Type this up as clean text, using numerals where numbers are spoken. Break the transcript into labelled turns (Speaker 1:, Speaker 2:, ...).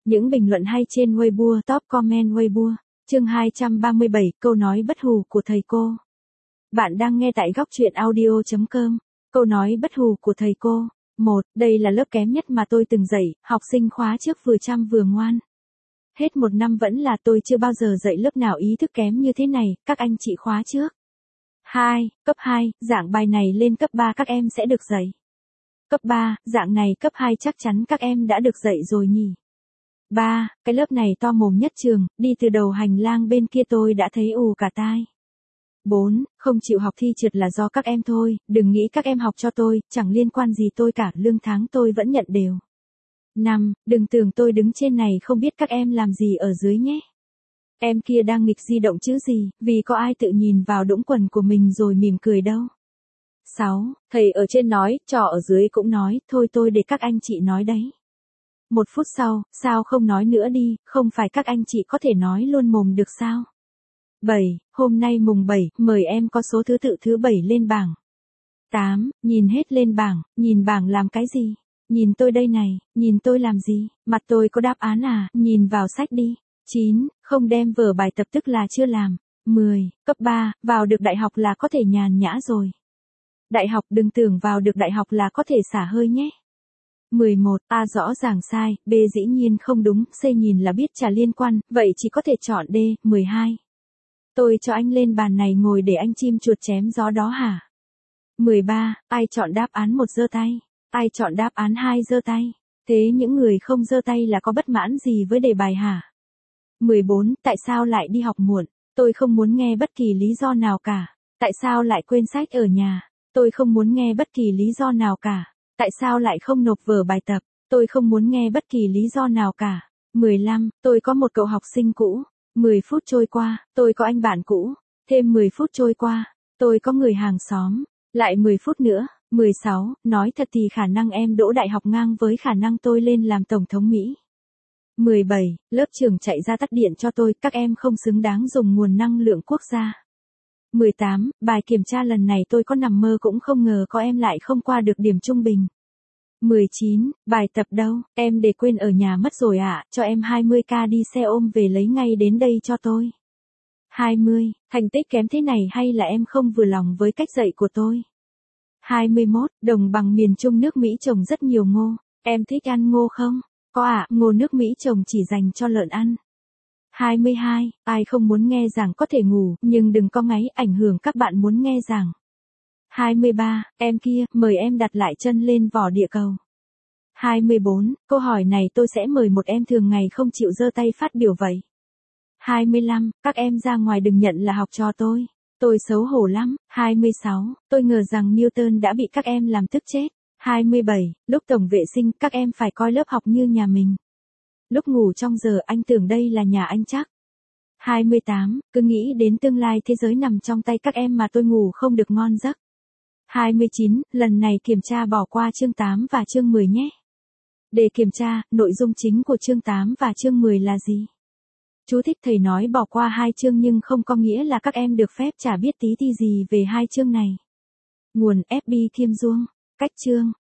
Speaker 1: Những bình luận hay trên Weibo, top comment Weibo. Chương 237, câu nói bất hù của thầy cô. Bạn đang nghe tại góc truyện audio.com. Câu nói bất hù của thầy cô. 1. Đây là lớp kém nhất mà tôi từng dạy, học sinh khóa trước vừa chăm vừa ngoan. Hết một năm vẫn là tôi chưa bao giờ dạy lớp nào ý thức kém như thế này, các anh chị khóa trước. 2. Cấp 2, dạng bài này lên cấp 3 các em sẽ được dạy. Cấp 3, dạng này cấp 2 chắc chắn các em đã được dạy rồi nhỉ. 3. Cái lớp này to mồm nhất trường, đi từ đầu hành lang bên kia tôi đã thấy ù cả tai. 4. Không chịu học thi trượt là do các em thôi, đừng nghĩ các em học cho tôi, chẳng liên quan gì tôi cả, lương tháng tôi vẫn nhận đều. 5. Đừng tưởng tôi đứng trên này không biết các em làm gì ở dưới nhé. Em kia đang nghịch di động chứ gì, vì có ai tự nhìn vào đũng quần của mình rồi mỉm cười đâu. 6. Thầy ở trên nói, trò ở dưới cũng nói, thôi tôi để các anh chị nói đấy. 1 phút sau, sao không nói nữa đi, không phải các anh chị có thể nói luôn mồm được sao? 7. Hôm nay mùng 7, mời em có số thứ tự thứ 7 lên bảng. 8. Nhìn hết lên bảng, nhìn bảng làm cái gì? Nhìn tôi đây này, nhìn tôi làm gì? Mặt tôi có đáp án à? Nhìn vào sách đi. 9. Không đem vở bài tập tức là chưa làm. 10. Cấp 3, vào được đại học là có thể nhàn nhã rồi. Đại học đừng tưởng vào được đại học là có thể xả hơi nhé. 11. A rõ ràng sai, B dĩ nhiên không đúng, C nhìn là biết chả liên quan, vậy chỉ có thể chọn D. 12. Tôi cho anh lên bàn này ngồi để anh chim chuột chém gió đó hả? 13. Ai chọn đáp án 1 giơ tay? Ai chọn đáp án 2 giơ tay? Thế những người không giơ tay là có bất mãn gì với đề bài hả? 14. Tại sao lại đi học muộn? Tôi không muốn nghe bất kỳ lý do nào cả. Tại sao lại quên sách ở nhà? Tôi không muốn nghe bất kỳ lý do nào cả. Tại sao lại không nộp vở bài tập? Tôi không muốn nghe bất kỳ lý do nào cả. 15. Tôi có một cậu học sinh cũ. 10 phút trôi qua, tôi có anh bạn cũ. Thêm 10 phút trôi qua, tôi có người hàng xóm. Lại 10 phút nữa. 16. Nói thật thì khả năng em đỗ đại học ngang với khả năng tôi lên làm tổng thống Mỹ. 17. Lớp trưởng chạy ra tắt điện cho tôi, các em không xứng đáng dùng nguồn năng lượng quốc gia. 18. Bài kiểm tra lần này tôi có nằm mơ cũng không ngờ có em lại không qua được điểm trung bình. 19. Bài tập đâu, em để quên ở nhà mất rồi ạ, cho em 20k đi xe ôm về lấy ngay đến đây cho tôi. 20. Thành tích kém thế này hay là em không vừa lòng với cách dạy của tôi? 21. Đồng bằng miền Trung nước Mỹ trồng rất nhiều ngô, em thích ăn ngô không? Có ạ, ngô nước Mỹ trồng chỉ dành cho lợn ăn. 22. Ai không muốn nghe giảng có thể ngủ, nhưng đừng có ngáy ảnh hưởng các bạn muốn nghe giảng. 23. Em kia, mời em đặt lại chân lên vỏ địa cầu. 24. Câu hỏi này tôi sẽ mời một em thường ngày không chịu giơ tay phát biểu vậy. 25. Các em ra ngoài đừng nhận là học trò tôi. Tôi xấu hổ lắm. 26. Tôi ngờ rằng Newton đã bị các em làm tức chết. 27. Lúc tổng vệ sinh các em phải coi lớp học như nhà mình. Lúc ngủ trong giờ anh tưởng đây là nhà anh chắc. 28. Cứ nghĩ đến tương lai thế giới nằm trong tay các em mà tôi ngủ không được ngon giấc. 29. Lần này kiểm tra bỏ qua chương 8 và chương 10 nhé. Để kiểm tra, nội dung chính của chương 8 và chương 10 là gì? Chú thích thầy nói bỏ qua 2 chương nhưng không có nghĩa là các em được phép chả biết tí gì về 2 chương này. Nguồn FB Kim Duong. Cách chương.